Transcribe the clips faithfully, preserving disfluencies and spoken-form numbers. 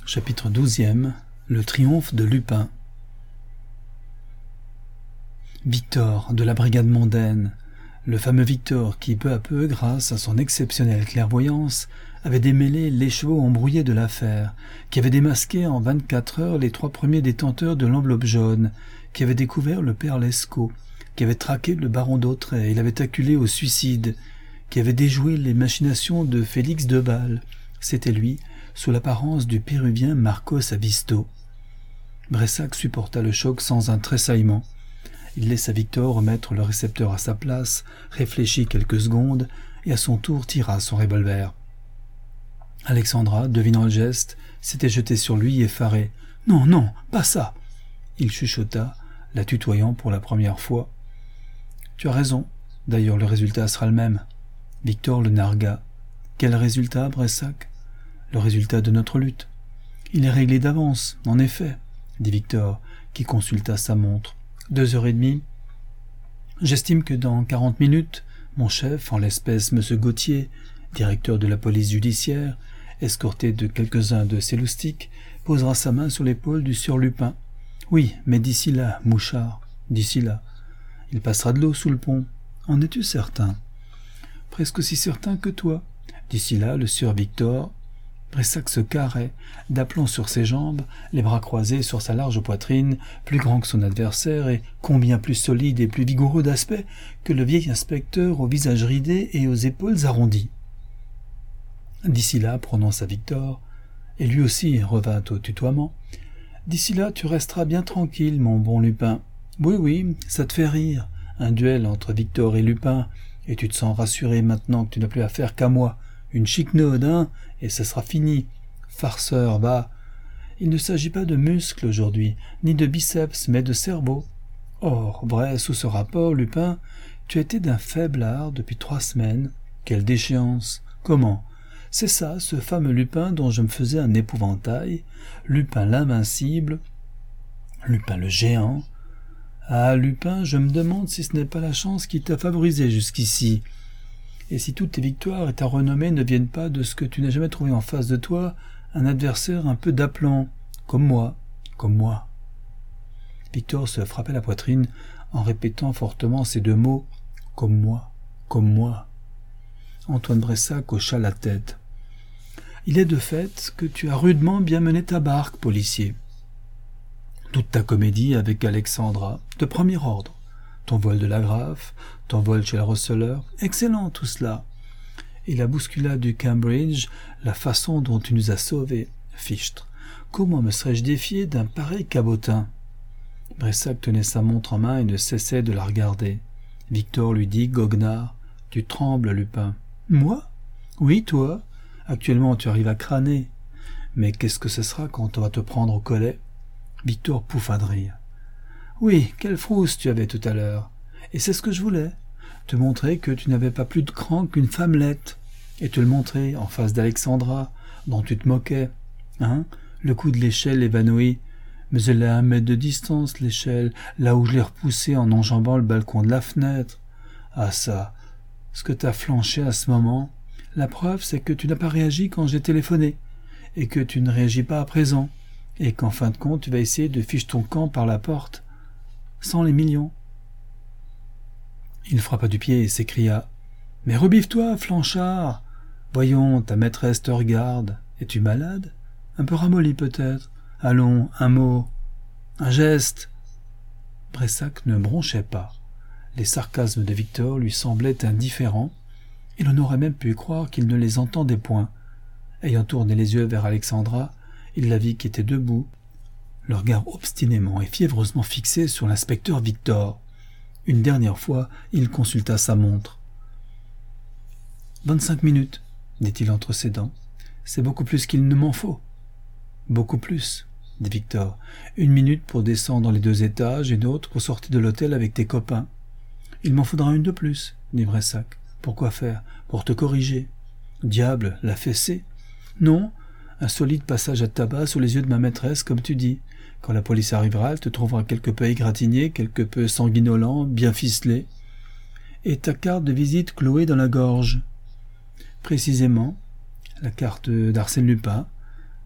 Chapitre douzième. Le triomphe de Lupin. Victor, de la brigade mondaine, le fameux Victor qui, peu à peu, grâce à son exceptionnelle clairvoyance, avait démêlé l'écheveau embrouillé de l'affaire, qui avait démasqué en vingt-quatre heures les trois premiers détenteurs de l'enveloppe jaune, qui avait découvert le père Lescaut, qui avait traqué le baron d'Autray et l'avait acculé au suicide, qui avait déjoué les machinations de Félix Deval. C'était lui, sous l'apparence du péruvien Marcos Avisto. Bressac supporta le choc sans un tressaillement. Il laissa Victor remettre le récepteur à sa place, réfléchit quelques secondes et à son tour tira son revolver. Alexandra, devinant le geste, s'était jetée sur lui effarée. « Non, non, pas ça !» Il chuchota, la tutoyant pour la première fois. « Tu as raison. D'ailleurs, le résultat sera le même. » Victor le nargua. « Quel résultat, Bressac ? » « Le résultat de notre lutte. »« Il est réglé d'avance, en effet, » dit Victor, qui consulta sa montre. « Deux heures et demie. J'estime que dans quarante minutes, mon chef, en l'espèce M. Gauthier, directeur de la police judiciaire, escorté de quelques-uns de ses loustiques, posera sa main sur l'épaule du sieur Lupin. Oui, mais d'ici là, mouchard, d'ici là. Il passera de l'eau sous le pont. En es-tu certain ? Presque aussi certain que toi. D'ici là, le sieur Victor... Bressac se carrait, d'aplomb sur ses jambes, les bras croisés sur sa large poitrine, plus grand que son adversaire et combien plus solide et plus vigoureux d'aspect que le vieil inspecteur au visage ridé et aux épaules arrondies. D'ici là, prononça Victor, et lui aussi revint au tutoiement, d'ici là tu resteras bien tranquille, mon bon Lupin. Oui, oui, ça te fait rire, un duel entre Victor et Lupin, et tu te sens rassuré maintenant que tu n'as plus affaire qu'à moi. Une chiquenaude, hein, et ce sera fini. Farceur, va. Il ne s'agit pas de muscles aujourd'hui, ni de biceps, mais de cerveau. Or, vrai, sous ce rapport, Lupin, tu as été d'un faible art depuis trois semaines. Quelle déchéance. Comment ? C'est ça, ce fameux Lupin dont je me faisais un épouvantail. Lupin l'invincible. Lupin le géant. Ah, Lupin, je me demande si ce n'est pas la chance qui t'a favorisé jusqu'ici. Et si toutes tes victoires et ta renommée ne viennent pas de ce que tu n'as jamais trouvé en face de toi, un adversaire un peu d'aplomb, comme moi, comme moi. Victor se frappait la poitrine en répétant fortement ces deux mots, comme moi, comme moi. Antoine Bressac hocha la tête. Il est de fait que tu as rudement bien mené ta barque, policier. Toute ta comédie avec Alexandra, de premier ordre. Ton vol de l'agrafe, ton vol chez le receleur, excellent tout cela. Et la bousculade du Cambridge, la façon dont tu nous as sauvés, fichtre. Comment me serais-je défié d'un pareil cabotin ? Bressac tenait sa montre en main et ne cessait de la regarder. Victor lui dit, goguenard, tu trembles, Lupin. Moi ? Oui, toi. Actuellement, tu arrives à crâner. Mais qu'est-ce que ce sera quand on va te prendre au collet ? Victor pouffa de rire. Oui, quelle frousse tu avais tout à l'heure. Et c'est ce que je voulais. Te montrer que tu n'avais pas plus de cran qu'une femmelette. Et te le montrer en face d'Alexandra, dont tu te moquais. Hein ? Le coup de l'échelle évanoui. Mais elle est à un mètre de distance, l'échelle, là où je l'ai repoussée en enjambant le balcon de la fenêtre. Ah ça, ce que t'as flanché à ce moment. La preuve, c'est que tu n'as pas réagi quand j'ai téléphoné. Et que tu ne réagis pas à présent. Et qu'en fin de compte, tu vas essayer de ficher ton camp par la porte. Sans les millions. Il frappa du pied et s'écria « Mais rebiffe-toi, Flanchard ! Voyons, ta maîtresse te regarde. Es-tu malade ? Un peu ramolli peut-être. Allons, un mot. Un geste. » Bressac ne bronchait pas. Les sarcasmes de Victor lui semblaient indifférents, et l'on aurait même pu croire qu'il ne les entendait point. Ayant tourné les yeux vers Alexandra, il la vit qui était debout, le regard obstinément et fiévreusement fixé sur l'inspecteur Victor. Une dernière fois, il consulta sa montre. « Vingt-cinq minutes, » dit-il entre ses dents. « C'est beaucoup plus qu'il ne m'en faut. »« Beaucoup plus, » dit Victor. « Une minute pour descendre les deux étages et une autre pour sortir de l'hôtel avec tes copains. »« Il m'en faudra une de plus, » dit Bressac. « Pourquoi faire ? Pour te corriger. »« Diable, la fessée ?»« Non, un solide passage à tabac sous les yeux de ma maîtresse, comme tu dis. Quand la police arrivera, elle te trouvera quelque peu égratigné, quelque peu sanguinolent, bien ficelé. Et ta carte de visite clouée dans la gorge. Précisément, la carte d'Arsène Lupin.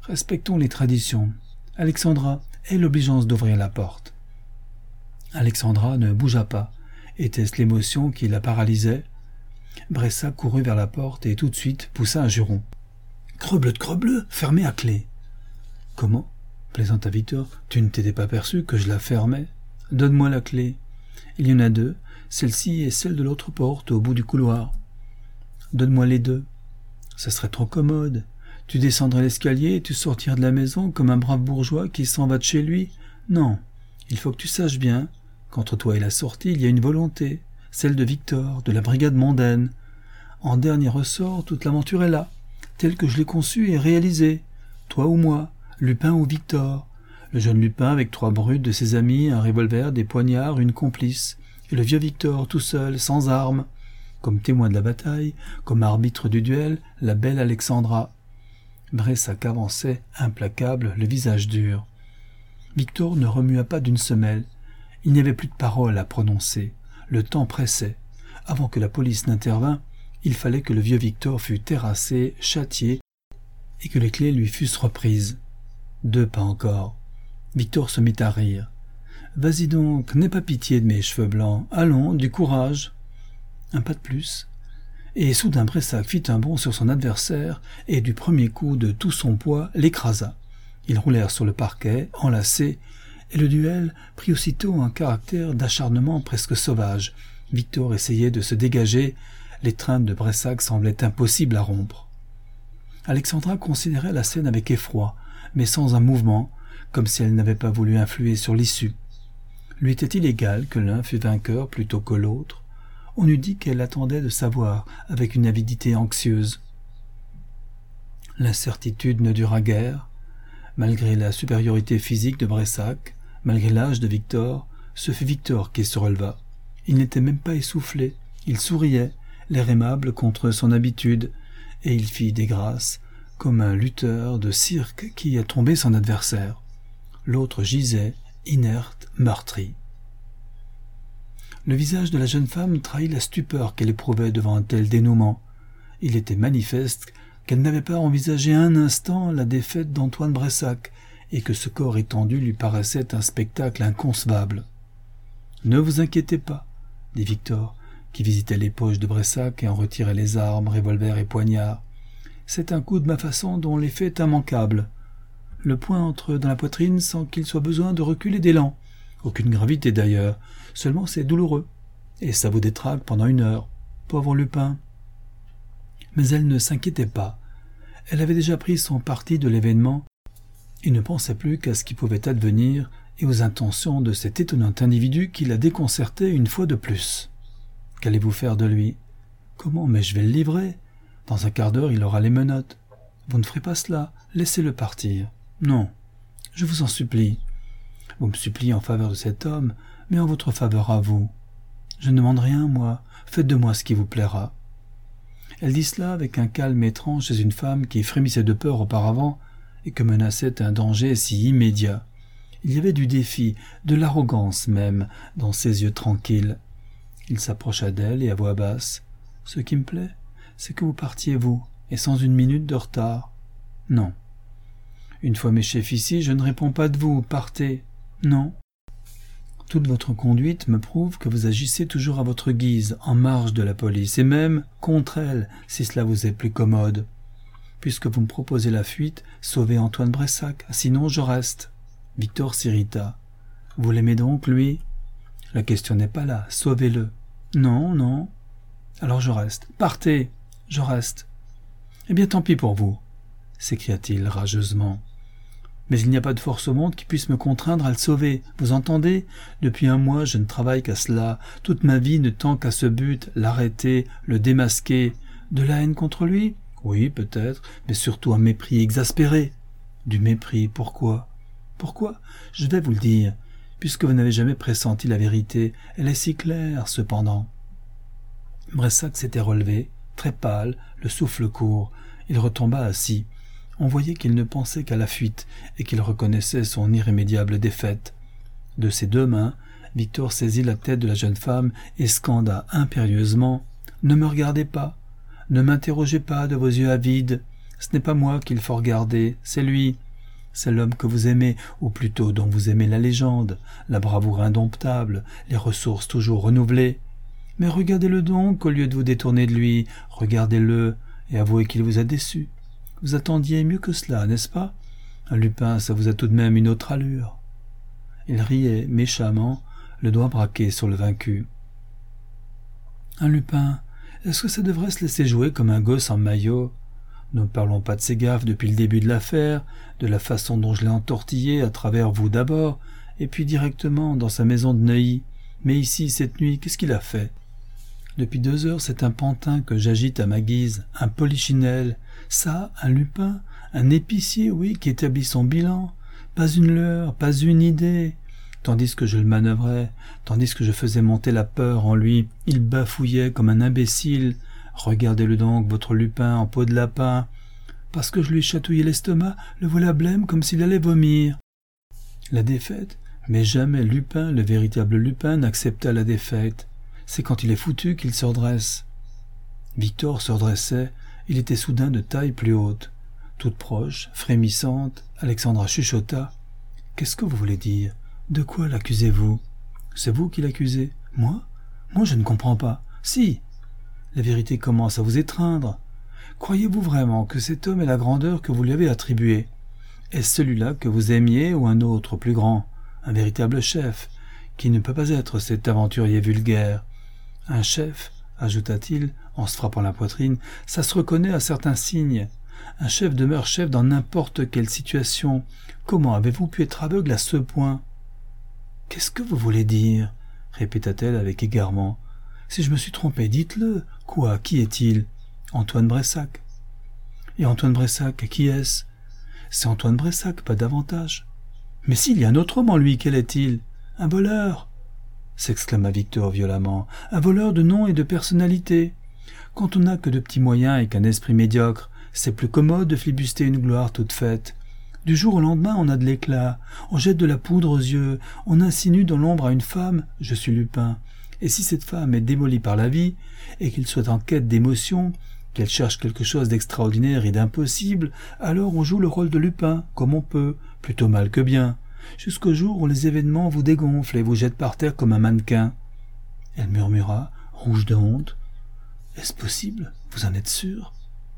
Respectons les traditions. Alexandra, aie l'obligeance d'ouvrir la porte. » Alexandra ne bougea pas. Était-ce l'émotion qui la paralysait? Bressac courut vers la porte et tout de suite poussa un juron. « Crebleu de crebleu, fermée à clé. »« Comment ?» plaisanta Victor. « Tu ne t'étais pas perçu que je la fermais? Donne-moi la clé. Il y en a deux, celle-ci et celle de l'autre porte au bout du couloir. Donne-moi les deux. Ça serait trop commode. Tu descendrais l'escalier et tu sortirais de la maison comme un brave bourgeois qui s'en va de chez lui. Non, il faut que tu saches bien qu'entre toi et la sortie, il y a une volonté, celle de Victor, de la brigade mondaine. En dernier ressort, toute l'aventure est là, telle que je l'ai conçue et réalisée. Toi ou moi, Lupin ou Victor. Le jeune Lupin avec trois brutes de ses amis, un revolver, des poignards, une complice. Et le vieux Victor, tout seul, sans armes. Comme témoin de la bataille, comme arbitre du duel, la belle Alexandra. » Bressac avançait, implacable, le visage dur. Victor ne remua pas d'une semelle. Il n'y avait plus de paroles à prononcer. Le temps pressait. Avant que la police n'intervînt, il fallait que le vieux Victor fût terrassé, châtié, et que les clés lui fussent reprises. Deux pas encore. Victor se mit à rire. « Vas-y donc, n'aie pas pitié de mes cheveux blancs. Allons, du courage. » Un pas de plus. Et soudain Bressac fit un bond sur son adversaire et du premier coup de tout son poids l'écrasa. Ils roulèrent sur le parquet, enlacés, et le duel prit aussitôt un caractère d'acharnement presque sauvage. Victor essayait de se dégager, l'étreinte de Bressac semblait impossible à rompre. Alexandra considérait la scène avec effroi, mais sans un mouvement, comme si elle n'avait pas voulu influer sur l'issue. Lui était-il égal que l'un fût vainqueur plutôt que l'autre? On eût dit qu'elle attendait de savoir, avec une avidité anxieuse. L'incertitude ne dura guère. Malgré la supériorité physique de Bressac, malgré l'âge de Victor, ce fut Victor qui se releva. Il n'était même pas essoufflé, il souriait, l'air aimable contre son habitude, et il fit des grâces, comme un lutteur de cirque qui a tombé son adversaire. L'autre gisait, inerte, meurtri. Le visage de la jeune femme trahit la stupeur qu'elle éprouvait devant un tel dénouement. Il était manifeste qu'elle n'avait pas envisagé un instant la défaite d'Antoine Bressac, et que ce corps étendu lui paraissait un spectacle inconcevable. « Ne vous inquiétez pas, » dit Victor, qui visitait les poches de Bressac et en retirait les armes, revolvers et poignards. « C'est un coup de ma façon dont l'effet est immanquable. Le poing entre dans la poitrine sans qu'il soit besoin de reculer d'élan. Aucune gravité d'ailleurs, seulement c'est douloureux. Et ça vous détraque pendant une heure. Pauvre Lupin. » Mais elle ne s'inquiétait pas. Elle avait déjà pris son parti de l'événement et ne pensait plus qu'à ce qui pouvait advenir et aux intentions de cet étonnant individu qui la déconcertait une fois de plus. Qu'allez-vous faire de lui? Comment? Mais je vais le livrer. Dans un quart d'heure, il aura les menottes. Vous ne ferez pas cela. Laissez-le partir. Non. Je vous en supplie. Vous me suppliez en faveur de cet homme, mais en votre faveur à vous. Je ne demande rien, moi. Faites de moi ce qui vous plaira. Elle dit cela avec un calme étrange chez une femme qui frémissait de peur auparavant et que menaçait un danger si immédiat. Il y avait du défi, de l'arrogance même, dans ses yeux tranquilles. Il s'approcha d'elle et à voix basse. « Ce qui me plaît, c'est que vous partiez, vous, et sans une minute de retard. Non. Une fois mes chefs ici, je ne réponds pas de vous, partez. Non. Toute votre conduite me prouve que vous agissez toujours à votre guise, en marge de la police, et même contre elle, si cela vous est plus commode. Puisque vous me proposez la fuite, sauvez Antoine Bressac, sinon je reste. » Victor s'irrita. « Vous l'aimez donc, lui ? La question n'est pas là, sauvez-le. »« Non, non. »« Alors je reste. Partez, je reste. »« Eh bien tant pis pour vous, » s'écria-t-il rageusement. « Mais il n'y a pas de force au monde qui puisse me contraindre à le sauver. Vous entendez? Depuis un mois, je ne travaille qu'à cela. Toute ma vie ne tend qu'à ce but, l'arrêter, le démasquer. De la haine contre lui? Oui, peut-être, mais surtout un mépris exaspéré. Du mépris, pourquoi? Pourquoi? Je vais vous le dire, puisque vous n'avez jamais pressenti la vérité. Elle est si claire, cependant. » Bressac s'était relevé, très pâle, le souffle court. Il retomba assis. On voyait qu'il ne pensait qu'à la fuite et qu'il reconnaissait son irrémédiable défaite. De ses deux mains, Victor saisit la tête de la jeune femme et scanda impérieusement « Ne me regardez pas, ne m'interrogez pas de vos yeux avides, Ce n'est pas moi qu'il faut regarder, c'est lui. C'est l'homme que vous aimez, ou plutôt dont vous aimez la légende, la bravoure indomptable, les ressources toujours renouvelées. Mais regardez-le donc, au lieu de vous détourner de lui, regardez-le, et avouez qu'il vous a déçu. Vous attendiez mieux que cela, n'est-ce pas? Un Lupin, ça vous a tout de même une autre allure. » Il riait méchamment, le doigt braqué sur le vaincu. « Un Lupin, est-ce que ça devrait se laisser jouer comme un gosse en maillot? Ne parlons pas de ses gaffes depuis le début de l'affaire, de la façon dont je l'ai entortillé à travers vous d'abord, et puis directement dans sa maison de Neuilly. Mais ici, cette nuit, qu'est-ce qu'il a fait? Depuis deux heures, c'est un pantin que j'agite à ma guise, un polichinelle. Ça, un Lupin, un épicier, oui, qui établit son bilan. Pas une leurre, pas une idée. Tandis que je le manœuvrais, tandis que je faisais monter la peur en lui, il bafouillait comme un imbécile. Regardez-le donc, votre Lupin en peau de lapin. Parce que je lui ai chatouillé l'estomac, le voilà blême comme s'il allait vomir. La défaite? Mais jamais Lupin, le véritable Lupin, n'accepta la défaite. C'est quand il est foutu qu'il se redresse. Victor se redressait, il était soudain de taille plus haute. Toute proche, frémissante, Alexandra chuchota. « Qu'est-ce que vous voulez dire? De quoi l'accusez-vous? C'est vous qui l'accusez? Moi? Moi, je ne comprends pas. Si! La vérité commence à vous étreindre. Croyez-vous vraiment que cet homme ait la grandeur que vous lui avez attribuée? Est-ce celui-là que vous aimiez ou un autre plus grand? Un véritable chef, qui ne peut pas être cet aventurier vulgaire. Un chef, ajouta-t-il, en se frappant la poitrine, ça se reconnaît à certains signes. Un chef demeure chef dans n'importe quelle situation. Comment avez-vous pu être aveugle à ce point? Qu'est-ce que vous voulez dire? Répéta-t-elle avec égarement. Si je me suis trompé, dites-le. Quoi? Qui est-il? Antoine Bressac. Et Antoine Bressac, qui est-ce? C'est Antoine Bressac, pas davantage. Mais s'il y a un autre homme en lui, quel est-il? Un voleur, s'exclama Victor violemment. Un voleur de nom et de personnalité. Quand on n'a que de petits moyens et qu'un esprit médiocre, c'est plus commode de flibuster une gloire toute faite. Du jour au lendemain, on a de l'éclat, on jette de la poudre aux yeux, on insinue dans l'ombre à une femme « je suis Lupin ». Et si cette femme est démolie par la vie, et qu'il soit en quête d'émotion, qu'elle cherche quelque chose d'extraordinaire et d'impossible, alors on joue le rôle de Lupin, comme on peut, plutôt mal que bien, jusqu'au jour où les événements vous dégonflent et vous jettent par terre comme un mannequin. Elle murmura, rouge de honte. « Est-ce possible? Vous en êtes sûr ?»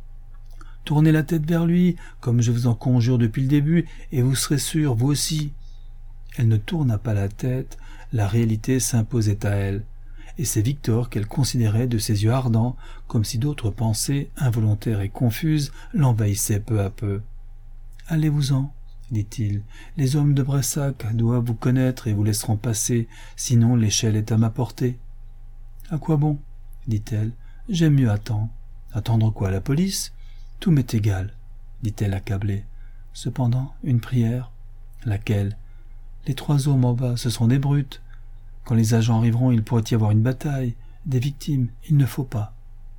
Tournez la tête vers lui, comme je vous en conjure depuis le début, et vous serez sûr, vous aussi. Elle ne tourna pas la tête, la réalité s'imposait à elle, et c'est Victor qu'elle considérait de ses yeux ardents, comme si d'autres pensées, involontaires et confuses, l'envahissaient peu à peu. « Allez-vous-en, » dit-il, « les hommes de Bressac doivent vous connaître et vous laisseront passer, sinon l'échelle est à ma portée. »« À quoi bon ?» dit-elle, « j'aime mieux attendre. »« Attendre quoi, la police ? Tout m'est égal, » dit-elle accablée. « Cependant, une prière. »« Laquelle ? » ?»« Les trois hommes en bas, ce sont des brutes. Quand les agents arriveront, il pourrait y avoir une bataille, des victimes, il ne faut pas. »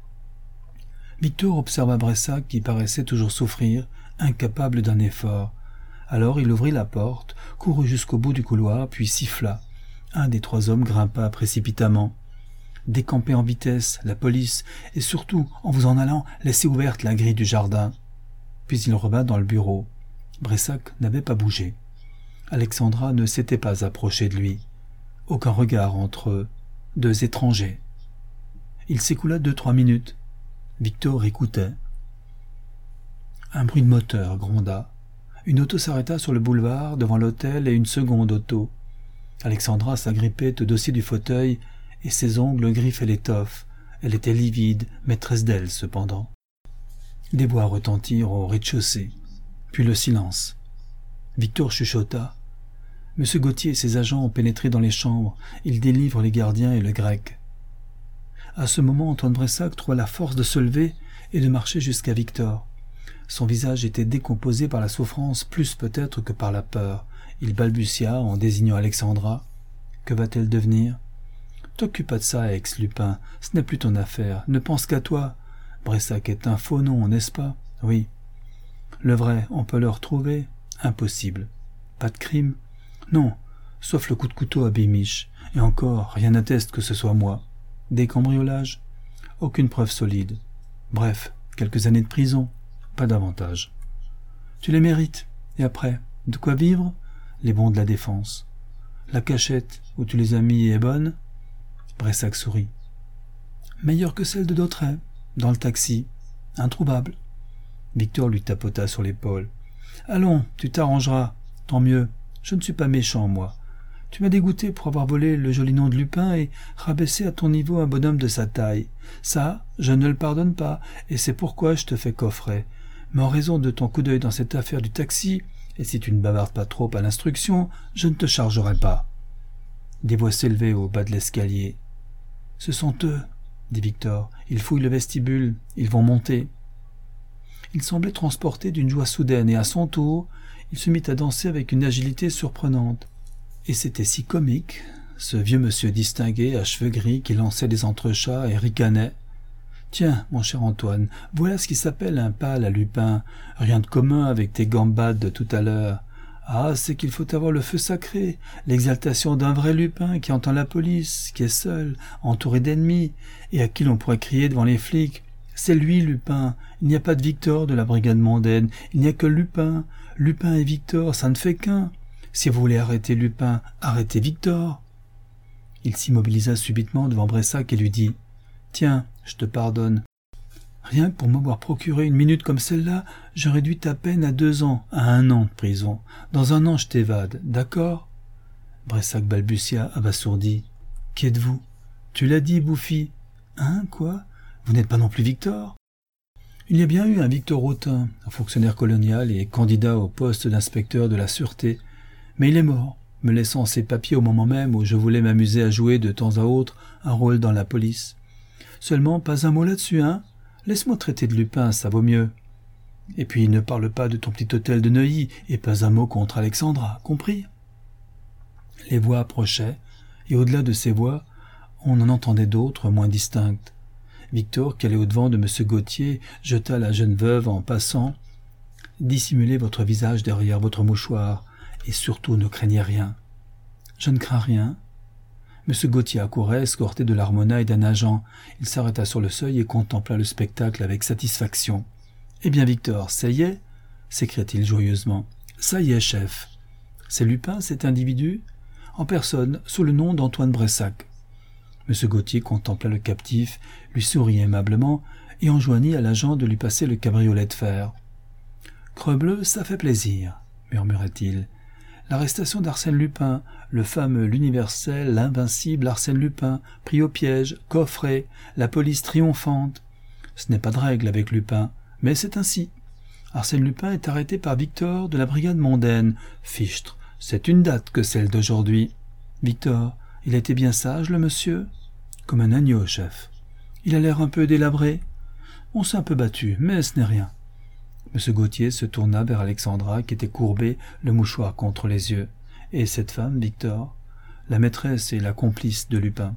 Victor observa Bressac qui paraissait toujours souffrir, incapable d'un effort. Alors il ouvrit la porte, courut jusqu'au bout du couloir, puis siffla. Un des trois hommes grimpa précipitamment. « Décampez en vitesse, la police, et surtout, en vous en allant, laissez ouverte la grille du jardin. » Puis il revint dans le bureau. Bressac n'avait pas bougé. Alexandra ne s'était pas approchée de lui. Aucun regard entre eux, deux étrangers. Il s'écoula deux, trois minutes. Victor écoutait. Un bruit de moteur gronda. Une auto s'arrêta sur le boulevard devant l'hôtel et une seconde auto. Alexandra s'agrippait au dossier du fauteuil et ses ongles griffaient l'étoffe. Elle était livide, maîtresse d'elle cependant. Des voix retentirent au rez-de-chaussée. Puis le silence. Victor chuchota. « Monsieur Gauthier et ses agents ont pénétré dans les chambres. Ils délivrent les gardiens et le grec. » À ce moment, Antoine Bressac trouva la force de se lever et de marcher jusqu'à Victor. Son visage était décomposé par la souffrance, plus peut-être que par la peur. Il balbutia en désignant Alexandra. « Que va-t-elle devenir ?»« T'occupe pas de ça, ex-Lupin. Ce n'est plus ton affaire. Ne pense qu'à toi. Bressac est un faux nom, n'est-ce pas ? Oui. Le vrai, on peut le retrouver ? Impossible. Pas de crime ? Non, sauf le coup de couteau à Bémiche. Et encore, rien n'atteste que ce soit moi. Des cambriolages ? Aucune preuve solide. Bref, quelques années de prison. pas davantage. Tu les mérites. Et après, de quoi vivre? Les bons de la défense. La cachette où tu les as mis est bonne? Bressac sourit. Meilleure que celle de Dautrey, dans le taxi. Introuvable. Victor lui tapota sur l'épaule. Allons, tu t'arrangeras. Tant mieux. Je ne suis pas méchant, moi. Tu m'as dégoûté pour avoir volé le joli nom de Lupin et rabaissé à ton niveau un bonhomme de sa taille. Ça, je ne le pardonne pas, et c'est pourquoi je te fais coffrer. Mais en raison de ton coup d'œil dans cette affaire du taxi, et si tu ne bavardes pas trop à l'instruction, je ne te chargerai pas. Des voix s'élevaient au bas de l'escalier. « Ce sont eux, » dit Victor. « Ils fouillent le vestibule, ils vont monter. » Il semblait transporté d'une joie soudaine, et à son tour, il se mit à danser avec une agilité surprenante. Et c'était si comique, ce vieux monsieur distingué à cheveux gris qui lançait des entrechats et ricanait. « Tiens, mon cher Antoine, voilà ce qui s'appelle un pâle à Lupin. Rien de commun avec tes gambades de tout à l'heure. Ah, c'est qu'il faut avoir le feu sacré, l'exaltation d'un vrai Lupin qui entend la police, qui est seul, entouré d'ennemis, et à qui l'on pourrait crier devant les flics. C'est lui, Lupin. Il n'y a pas de Victor de la brigade mondaine. Il n'y a que Lupin. Lupin et Victor, ça ne fait qu'un. Si vous voulez arrêter Lupin, arrêtez Victor. » Il s'immobilisa subitement devant Bressac et lui dit « Tiens, je te pardonne. Rien que pour m'avoir procuré une minute comme celle-là, je réduis ta peine à deux ans, à un an de prison. Dans un an, je t'évade, d'accord ?» Bressac balbutia, abasourdi. « Qui êtes-vous ?»« Tu l'as dit, Bouffi. »« Hein, quoi ? Vous n'êtes pas non plus Victor ?» Il y a bien eu un Victor Autain, un fonctionnaire colonial et candidat au poste d'inspecteur de la sûreté. Mais il est mort, me laissant ses papiers au moment même où je voulais m'amuser à jouer de temps à autre un rôle dans la police. Seulement, pas un mot là-dessus, hein? Laisse-moi traiter de Lupin, ça vaut mieux. Et puis, ne parle pas de ton petit hôtel de Neuilly, et pas un mot contre Alexandra, compris? Les voix approchaient, et au-delà de ces voix, on en entendait d'autres, moins distinctes. Victor, qui allait au-devant de M. Gauthier, jeta la jeune veuve en passant. « Dissimulez votre visage derrière votre mouchoir, et surtout ne craignez rien. »« Je ne crains rien. » M. Gauthier accourait, escorté de l'harmonia et d'un agent. Il s'arrêta sur le seuil et contempla le spectacle avec satisfaction. « Eh bien, Victor, ça y est » s'écria-t-il joyeusement. « Ça y est, chef. C'est Lupin, cet individu ?» En personne, sous le nom d'Antoine Bressac. M. Gauthier contempla le captif, lui sourit aimablement et enjoignit à l'agent de lui passer le cabriolet de fer. « Crebleu, ça fait plaisir, » murmura-t-il. « L'arrestation d'Arsène Lupin, le fameux, l'universel, l'invincible Arsène Lupin, pris au piège, coffré, la police triomphante. Ce n'est pas de règle avec Lupin, mais c'est ainsi. Arsène Lupin est arrêté par Victor de la brigade mondaine. Fichtre, c'est une date que celle d'aujourd'hui. Victor, il était bien sage, le monsieur ? Comme un agneau, chef. Il a l'air un peu délabré. On s'est un peu battu, mais ce n'est rien. » M. Gauthier se tourna vers Alexandra, qui était courbée, le mouchoir contre les yeux. « Et cette femme, Victor, la maîtresse et la complice de Lupin.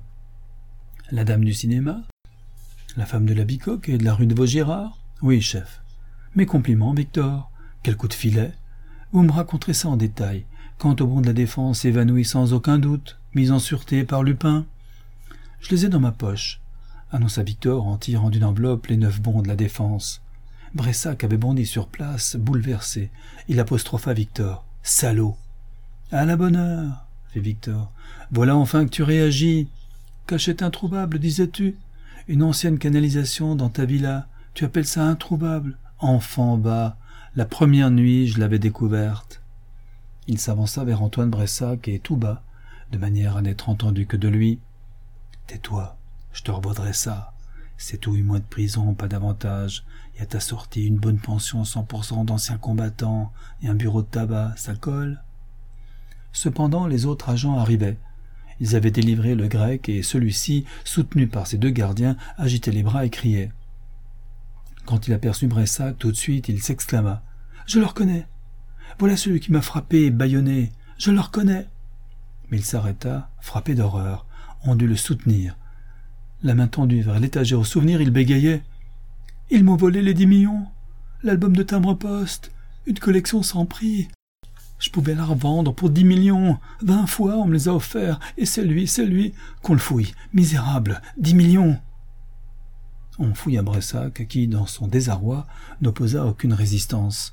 La dame du cinéma? La femme de la Bicoque et de la rue de Vaugirard? Oui, chef. Mes compliments, Victor. Quel coup de filet. Vous me raconterez ça en détail. Quant au bon de la défense évanoui sans aucun doute, mis en sûreté par Lupin. Je les ai dans ma poche, annonça Victor en tirant d'une enveloppe les neuf bons de la défense. Bressac avait bondi sur place, bouleversé. Il apostropha Victor. « Salaud !»« À la bonne heure !» fit Victor. « Voilà enfin que tu réagis. Cachette introuvable, disais-tu? Une ancienne canalisation dans ta villa. Tu appelles ça introuvable? Enfant bas. La première nuit, je l'avais découverte. » Il s'avança vers Antoine Bressac et tout bas, de manière à n'être entendu que de lui. « Tais-toi, je te revaudrai ça. C'est tout huit mois de prison, pas davantage. Et à ta sortie, une bonne pension cent pour cent d'anciens combattants et un bureau de tabac, ça colle ?» Cependant, les autres agents arrivaient. Ils avaient délivré le grec et celui-ci, soutenu par ses deux gardiens, agitait les bras et criait. Quand il aperçut Bressac, tout de suite, il s'exclama. « Je le reconnais. Voilà celui qui m'a frappé et bâillonné. Je le reconnais. » Mais il s'arrêta, frappé d'horreur. On dut le soutenir. La main tendue vers l'étagère au souvenir, il bégayait. « Ils m'ont volé les dix millions. L'album de timbre-poste. Une collection sans prix. Je pouvais la revendre pour dix millions. Vingt fois on me les a offerts. Et c'est lui, c'est lui. Qu'on le fouille. Misérable. Dix millions. » On fouilla Bressac qui, dans son désarroi, n'opposa aucune résistance.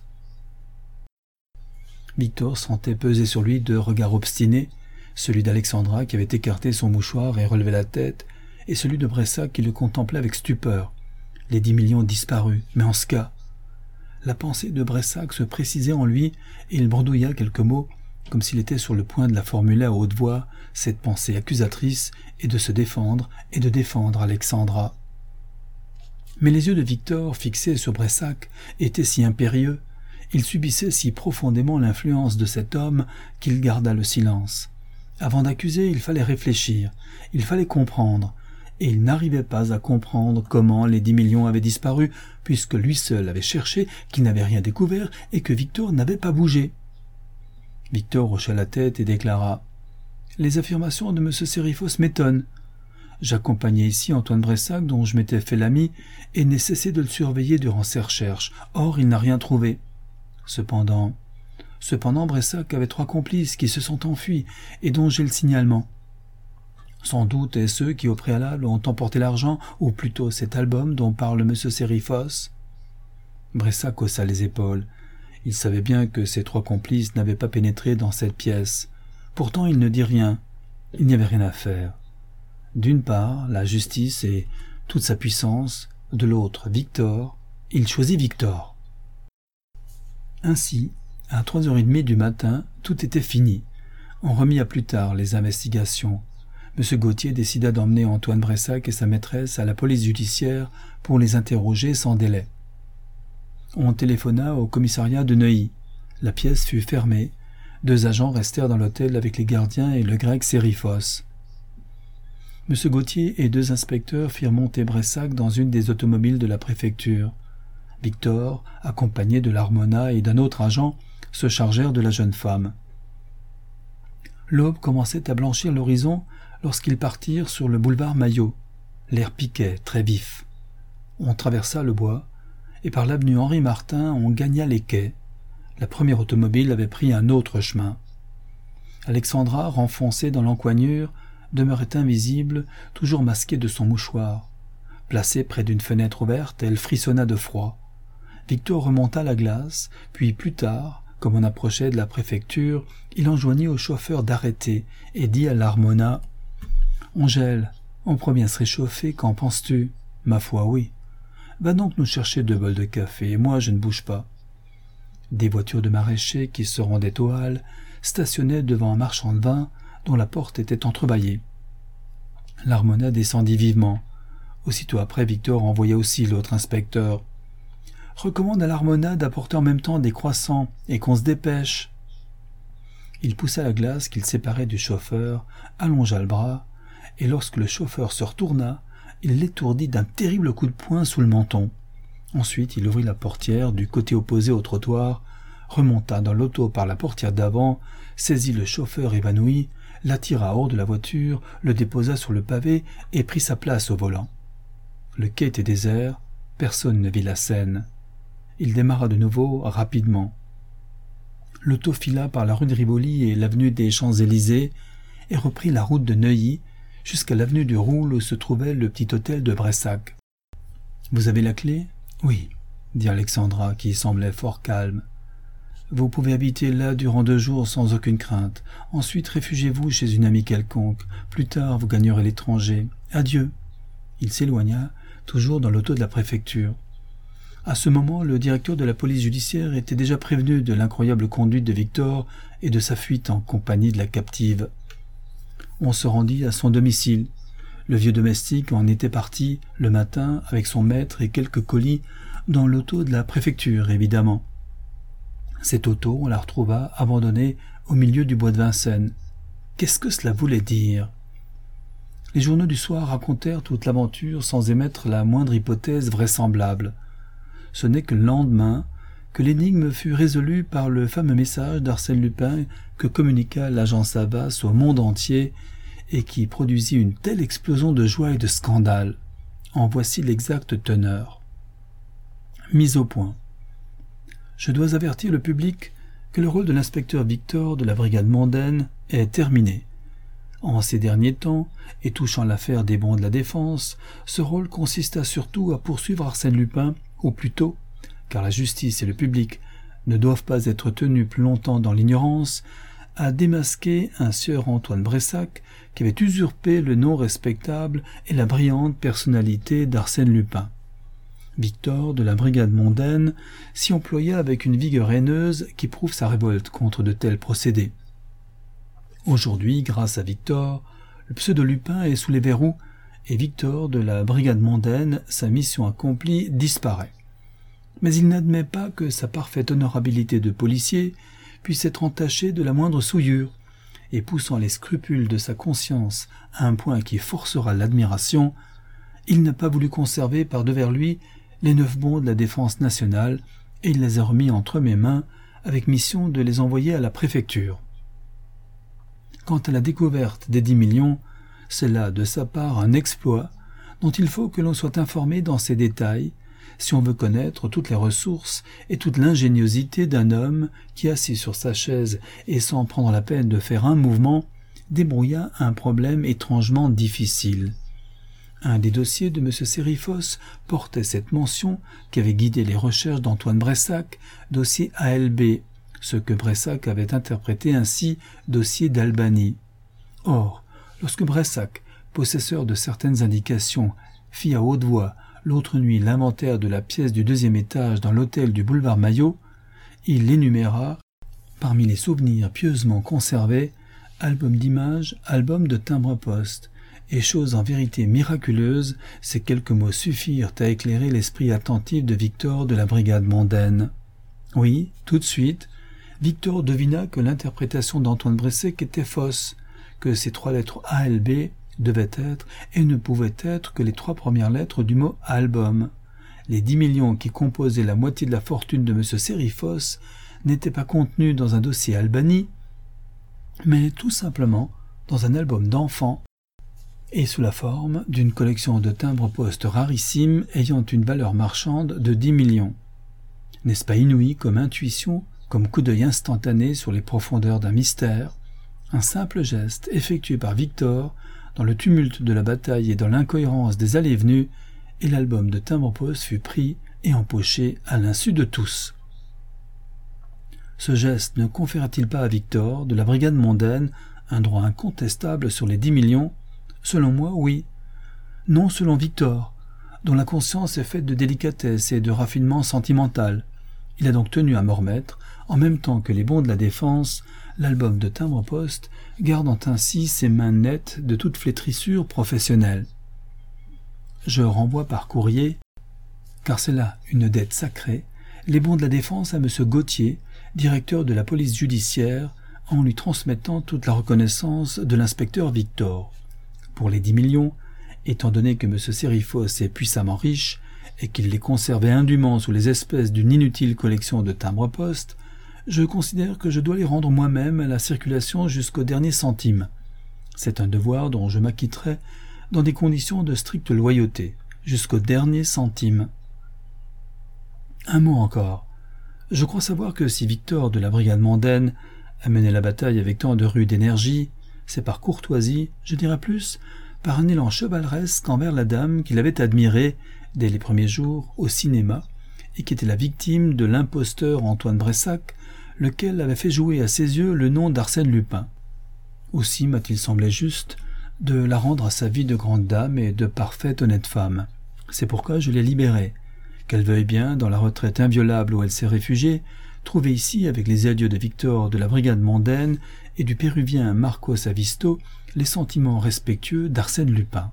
Victor sentait peser sur lui deux regards obstinés, celui d'Alexandra qui avait écarté son mouchoir et relevé la tête, et celui de Bressac qui le contemplait avec stupeur. Les dix millions disparus, mais en ce cas... La pensée de Bressac se précisait en lui, et il bredouilla quelques mots, comme s'il était sur le point de la formuler à haute voix, cette pensée accusatrice, et de se défendre, et de défendre Alexandra. Mais les yeux de Victor, fixés sur Bressac, étaient si impérieux, il subissait si profondément l'influence de cet homme qu'il garda le silence. Avant d'accuser, il fallait réfléchir, il fallait comprendre, et il n'arrivait pas à comprendre comment les dix millions avaient disparu, puisque lui seul avait cherché, qu'il n'avait rien découvert, et que Victor n'avait pas bougé. Victor hocha la tête et déclara « Les affirmations de M. Sérifos m'étonnent. J'accompagnais ici Antoine Bressac, dont je m'étais fait l'ami, et n'ai cessé de le surveiller durant ses recherches. Or, il n'a rien trouvé. Cependant, cependant Bressac avait trois complices qui se sont enfuis, et dont j'ai le signalement. Sans doute est ceux qui, au préalable, ont emporté l'argent, ou plutôt cet album dont parle M. Sérifos. » Bressac haussa les épaules. Il savait bien que ses trois complices n'avaient pas pénétré dans cette pièce. Pourtant, il ne dit rien. Il n'y avait rien à faire. D'une part, la justice et toute sa puissance, de l'autre, Victor. Il choisit Victor. Ainsi, à trois heures trente du matin, tout était fini. On remit à plus tard les investigations. M. Gauthier décida d'emmener Antoine Bressac et sa maîtresse à la police judiciaire pour les interroger sans délai. On téléphona au commissariat de Neuilly. La pièce fut fermée. Deux agents restèrent dans l'hôtel avec les gardiens et le grec Sérifos. M. Gauthier et deux inspecteurs firent monter Bressac dans une des automobiles de la préfecture. Victor, accompagné de l'Harmona et d'un autre agent, se chargèrent de la jeune femme. L'aube commençait à blanchir l'horizon lorsqu'ils partirent sur le boulevard Maillot. L'air piquait, très vif. On traversa le bois, et par l'avenue Henri-Martin, on gagna les quais. La première automobile avait pris un autre chemin. Alexandra, renfoncée dans l'encoignure, demeurait invisible, toujours masquée de son mouchoir. Placée près d'une fenêtre ouverte, elle frissonna de froid. Victor remonta la glace, puis plus tard, comme on approchait de la préfecture, il enjoignit au chauffeur d'arrêter et dit à l'Harmona « On gèle, on pourra bien se réchauffer, qu'en penses-tu ?»« Ma foi, oui. Va donc nous chercher deux bols de café, et moi je ne bouge pas. » Des voitures de maraîchers qui se rendaient aux halles stationnaient devant un marchand de vin dont la porte était entrebâillée. L'Harmona descendit vivement. Aussitôt après, Victor envoya aussi l'autre inspecteur. « Recommande à l'Harmona d'apporter en même temps des croissants et qu'on se dépêche. » Il poussa la glace qu'il séparait du chauffeur, allongea le bras, et lorsque le chauffeur se retourna, il l'étourdit d'un terrible coup de poing sous le menton. Ensuite, il ouvrit la portière du côté opposé au trottoir, remonta dans l'auto par la portière d'avant, saisit le chauffeur évanoui, l'attira hors de la voiture, le déposa sur le pavé et prit sa place au volant. Le quai était désert, personne ne vit la scène. Il démarra de nouveau rapidement. L'auto fila par la rue de Rivoli et l'avenue des Champs-Élysées et reprit la route de Neuilly jusqu'à l'avenue du Roule où se trouvait le petit hôtel de Bressac. « Vous avez la clé ?»« Oui, » dit Alexandra, qui semblait fort calme. « Vous pouvez habiter là durant deux jours sans aucune crainte. Ensuite, réfugiez-vous chez une amie quelconque. Plus tard, vous gagnerez l'étranger. Adieu. » Il s'éloigna, toujours dans l'auto de la préfecture. À ce moment, le directeur de la police judiciaire était déjà prévenu de l'incroyable conduite de Victor et de sa fuite en compagnie de la captive. On se rendit à son domicile. Le vieux domestique en était parti, le matin, avec son maître et quelques colis, dans l'auto de la préfecture, évidemment. Cette auto, on la retrouva abandonnée au milieu du bois de Vincennes. Qu'est-ce que cela voulait dire ? Les journaux du soir racontèrent toute l'aventure sans émettre la moindre hypothèse vraisemblable. Ce n'est que le lendemain que l'énigme fut résolue par le fameux message d'Arsène Lupin que communiqua l'agent Savas au monde entier et qui produisit une telle explosion de joie et de scandale. En voici l'exacte teneur. Mise au point. Je dois avertir le public que le rôle de l'inspecteur Victor de la brigade mondaine est terminé. En ces derniers temps, et touchant l'affaire des bons de la défense, ce rôle consista surtout à poursuivre Arsène Lupin au plus tôt, car la justice et le public ne doivent pas être tenus plus longtemps dans l'ignorance, à démasquer un sieur Antoine Bressac qui avait usurpé le nom respectable et la brillante personnalité d'Arsène Lupin. Victor de la brigade mondaine s'y employa avec une vigueur haineuse qui prouve sa révolte contre de tels procédés. Aujourd'hui, grâce à Victor, le pseudo-Lupin est sous les verrous et Victor de la brigade mondaine, sa mission accomplie, disparaît. Mais il n'admet pas que sa parfaite honorabilité de policier puisse être entachée de la moindre souillure, et poussant les scrupules de sa conscience à un point qui forcera l'admiration, il n'a pas voulu conserver par devers lui les neuf bons de la défense nationale, et il les a remis entre mes mains avec mission de les envoyer à la préfecture. Quant à la découverte des dix millions, c'est là de sa part un exploit dont il faut que l'on soit informé dans ses détails, si on veut connaître toutes les ressources et toute l'ingéniosité d'un homme qui, assis sur sa chaise et sans prendre la peine de faire un mouvement, débrouilla un problème étrangement difficile. Un des dossiers de M. Sériphos portait cette mention qui avait guidé les recherches d'Antoine Bressac, dossier A L B, ce que Bressac avait interprété ainsi dossier d'Albanie. Or, lorsque Bressac, possesseur de certaines indications, fit à haute voix l'autre nuit l'inventaire de la pièce du deuxième étage dans l'hôtel du boulevard Maillot, il énuméra, parmi les souvenirs pieusement conservés, album d'images, album de timbre-poste, et chose en vérité miraculeuse, ces quelques mots suffirent à éclairer l'esprit attentif de Victor de la brigade mondaine. Oui, tout de suite, Victor devina que l'interprétation d'Antoine Bressac était fausse, que ces trois lettres A L B devaient être et ne pouvaient être que les trois premières lettres du mot album. Les dix millions qui composaient la moitié de la fortune de M. Sériphos n'étaient pas contenus dans un dossier Albanie, mais tout simplement dans un album d'enfants et sous la forme d'une collection de timbres-poste rarissimes ayant une valeur marchande de dix millions. N'est-ce pas inouï comme intuition, comme coup d'œil instantané sur les profondeurs d'un mystère? Un simple geste effectué par Victor dans le tumulte de la bataille et dans l'incohérence des allées et venues, et l'album de timbre-poste fut pris et empoché à l'insu de tous. Ce geste ne conférait-il pas à Victor, de la brigade mondaine, un droit incontestable sur les dix millions? Selon moi, oui. Non selon Victor, dont la conscience est faite de délicatesse et de raffinement sentimental. Il a donc tenu à me remettre, en même temps que les bons de la défense, l'album de timbre-poste, gardant ainsi ses mains nettes de toute flétrissure professionnelle. Je renvoie par courrier, car c'est là une dette sacrée, les bons de la défense à M. Gauthier, directeur de la police judiciaire, en lui transmettant toute la reconnaissance de l'inspecteur Victor. Pour les dix millions, étant donné que M. Sériphos est puissamment riche et qu'il les conservait indûment sous les espèces d'une inutile collection de timbres-poste, je considère que je dois les rendre moi-même à la circulation jusqu'au dernier centime. C'est un devoir dont je m'acquitterai dans des conditions de stricte loyauté, jusqu'au dernier centime. Un mot encore. Je crois savoir que si Victor de la brigade mondaine a mené la bataille avec tant de rude énergie, c'est par courtoisie, je dirais plus, par un élan chevaleresque envers la dame qu'il avait admirée dès les premiers jours au cinéma et qui était la victime de l'imposteur Antoine Bressac, lequel avait fait jouer à ses yeux le nom d'Arsène Lupin. Aussi m'a-t-il semblé juste de la rendre à sa vie de grande dame et de parfaite honnête femme. C'est pourquoi je l'ai libérée, qu'elle veuille bien, dans la retraite inviolable où elle s'est réfugiée, trouver ici, avec les adieux de Victor de la brigade mondaine et du péruvien Marcos Avisto, les sentiments respectueux d'Arsène Lupin.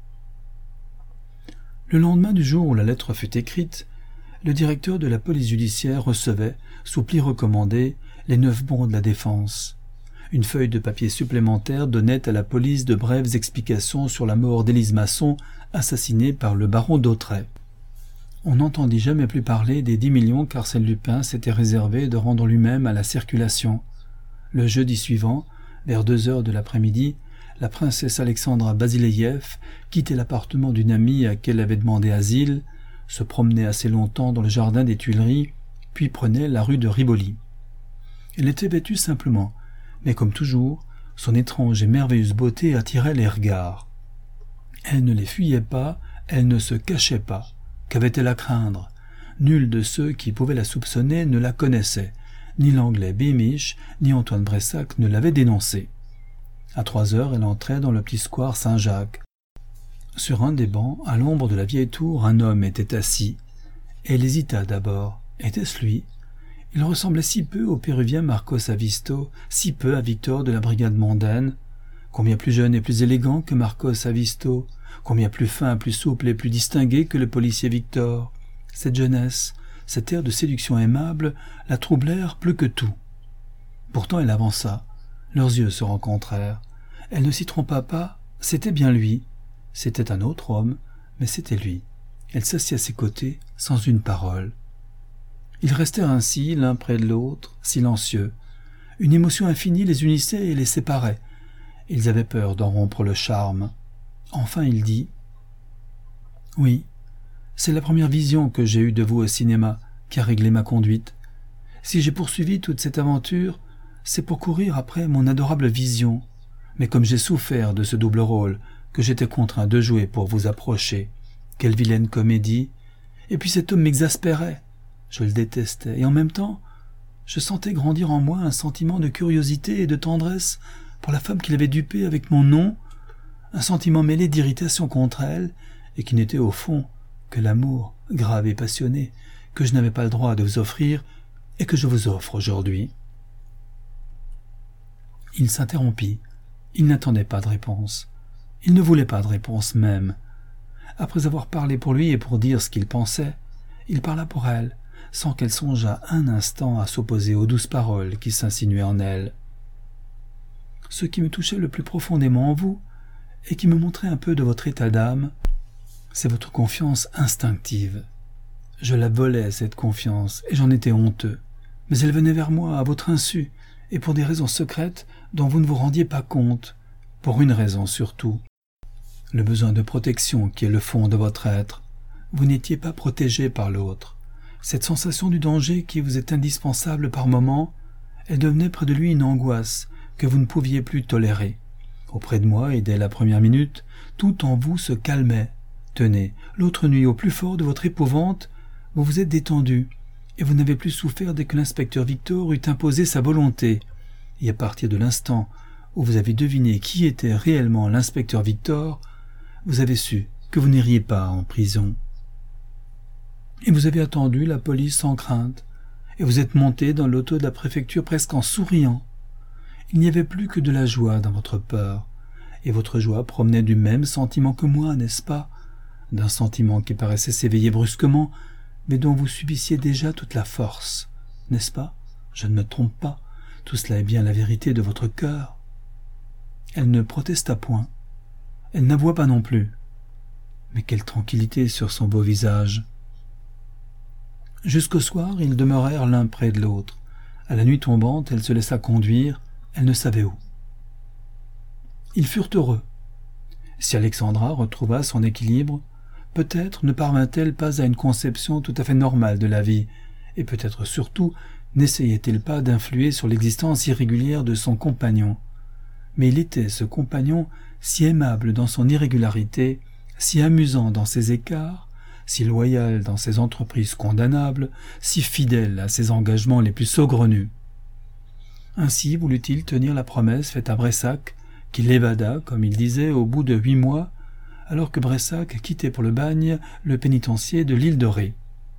Le lendemain du jour où la lettre fut écrite, le directeur de la police judiciaire recevait, sous pli recommandé, les neuf bons de la défense. Une feuille de papier supplémentaire donnait à la police de brèves explications sur la mort d'Élise Masson, assassinée par le baron d'Autray. On n'entendit jamais plus parler des dix millions qu'Arsène Lupin s'était réservé de rendre lui-même à la circulation. Le jeudi suivant, vers deux heures de l'après-midi, la princesse Alexandra Basileïev quittait l'appartement d'une amie à qui elle avait demandé asile, se promenait assez longtemps dans le jardin des Tuileries, puis prenait la rue de Rivoli. Elle était vêtue simplement, mais comme toujours, Son étrange et merveilleuse beauté attirait les regards. Elle ne les fuyait pas, elle ne se cachait pas. Qu'avait-elle à craindre? Nul de ceux qui pouvaient la soupçonner ne la connaissait. Ni l'anglais Beamish, ni Antoine Bressac ne l'avaient dénoncée. À trois heures, elle entrait dans le petit square Saint-Jacques. Sur un des bancs, à l'ombre de la vieille tour, un homme était assis. Elle hésita d'abord. Était-ce lui? Il ressemblait si peu au péruvien Marcos Avisto, si peu à Victor de la brigade mondaine. Combien plus jeune et plus élégant que Marcos Avisto, combien plus fin, plus souple et plus distingué que le policier Victor. Cette jeunesse, cet air de séduction aimable, la troublèrent plus que tout. Pourtant elle avança. Leurs yeux se rencontrèrent. Elle ne s'y trompa pas, c'était bien lui. C'était un autre homme, mais c'était lui. Elle s'assit à ses côtés, sans une parole. Ils restèrent ainsi, l'un près de l'autre, silencieux. Une émotion infinie les unissait et les séparait. Ils avaient peur d'en rompre le charme. Enfin il dit « Oui, c'est la première vision que j'ai eue de vous au cinéma qui a réglé ma conduite. Si j'ai poursuivi toute cette aventure, c'est pour courir après mon adorable vision. Mais comme j'ai souffert de ce double rôle que j'étais contraint de jouer pour vous approcher, quelle vilaine comédie! Et puis cet homme m'exaspérait. Je le détestais, et en même temps, je sentais grandir en moi un sentiment de curiosité et de tendresse pour la femme qu'il avait dupée avec mon nom, un sentiment mêlé d'irritation contre elle, et qui n'était au fond que l'amour grave et passionné que je n'avais pas le droit de vous offrir et que je vous offre aujourd'hui. » Il s'interrompit. Il n'attendait pas de réponse. Il ne voulait pas de réponse même. Après avoir parlé pour lui et pour dire ce qu'il pensait, il parla pour elle, sans qu'elle songeât un instant à s'opposer aux douces paroles qui s'insinuaient en elle. « Ce qui me touchait le plus profondément en vous, et qui me montrait un peu de votre état d'âme, c'est votre confiance instinctive. Je la volais, cette confiance, et j'en étais honteux. Mais elle venait vers moi, à votre insu, et pour des raisons secrètes dont vous ne vous rendiez pas compte. Pour une raison surtout. Le besoin de protection qui est le fond de votre être. Vous n'étiez pas protégé par l'autre. Cette sensation du danger qui vous est indispensable par moments, elle devenait près de lui une angoisse que vous ne pouviez plus tolérer. Auprès de moi, et dès la première minute, tout en vous se calmait. Tenez, l'autre nuit, au plus fort de votre épouvante, vous vous êtes détendu, et vous n'avez plus souffert dès que l'inspecteur Victor eut imposé sa volonté. Et à partir de l'instant où vous avez deviné qui était réellement l'inspecteur Victor, vous avez su que vous n'iriez pas en prison. Et vous avez attendu la police sans crainte, et vous êtes monté dans l'auto de la préfecture presque en souriant. Il n'y avait plus que de la joie dans votre peur, et votre joie provenait du même sentiment que moi, n'est-ce pas? D'un sentiment qui paraissait s'éveiller brusquement, mais dont vous subissiez déjà toute la force, n'est-ce pas? Je ne me trompe pas, tout cela est bien la vérité de votre cœur. » Elle ne protesta point. Elle n'avoua pas non plus. Mais quelle tranquillité sur son beau visage! Jusqu'au soir, ils demeurèrent l'un près de l'autre. À la nuit tombante, elle se laissa conduire, elle ne savait où. Ils furent heureux. Si Alexandra retrouva son équilibre, peut-être ne parvint-elle pas à une conception tout à fait normale de la vie, et peut-être surtout n'essayait-elle pas d'influer sur l'existence irrégulière de son compagnon. Mais il était, ce compagnon, si aimable dans son irrégularité, si amusant dans ses écarts, si loyal dans ses entreprises condamnables, si fidèle à ses engagements les plus saugrenus. Ainsi voulut-il tenir la promesse faite à Bressac, qui l'évada, comme il disait, au bout de huit mois, alors que Bressac quittait pour le bagne le pénitencier de l'île de Ré.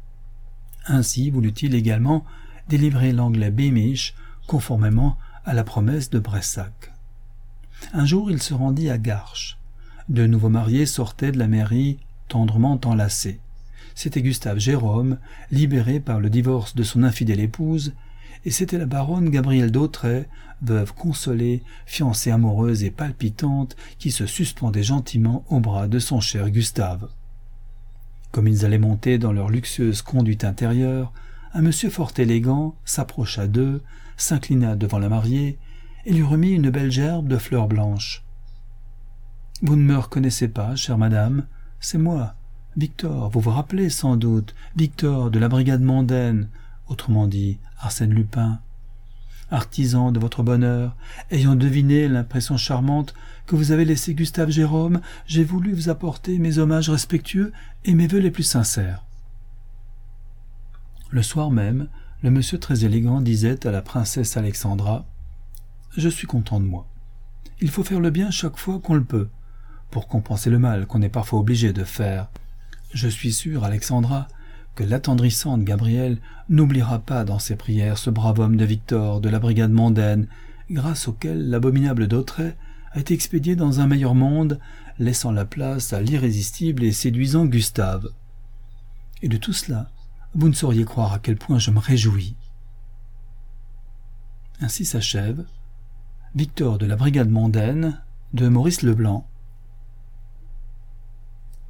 Ainsi voulut-il également délivrer l'anglais Beamish, conformément à la promesse de Bressac. Un jour, il se rendit à Garches. Deux nouveaux mariés sortaient de la mairie, tendrement enlacés. C'était Gustave Jérôme, libéré par le divorce de son infidèle épouse, et c'était la baronne Gabrielle d'Autray, veuve consolée, fiancée amoureuse et palpitante, qui se suspendait gentiment au bras de son cher Gustave. Comme ils allaient monter dans leur luxueuse conduite intérieure, un monsieur fort élégant s'approcha d'eux, s'inclina devant la mariée, et lui remit une belle gerbe de fleurs blanches. « Vous ne me reconnaissez pas, chère madame, c'est moi, Victor, vous vous rappelez sans doute, Victor de la brigade mondaine, autrement dit Arsène Lupin. artisan de votre bonheur, ayant deviné l'impression charmante que vous avez laissée Gustave Jérôme, j'ai voulu vous apporter mes hommages respectueux et mes vœux les plus sincères. » Le soir même, le monsieur très élégant disait à la princesse Alexandra « Je suis content de moi. Il faut faire le bien chaque fois qu'on le peut, pour compenser le mal qu'on est parfois obligé de faire. Je suis sûr, Alexandra, que l'attendrissante Gabrielle n'oubliera pas dans ses prières ce brave homme de Victor de la brigade mondaine, grâce auquel l'abominable Dautraye a été expédié dans un meilleur monde, laissant la place à l'irrésistible et séduisant Gustave. Et de tout cela, vous ne sauriez croire à quel point je me réjouis. » Ainsi s'achève Victor de la brigade mondaine de Maurice Leblanc,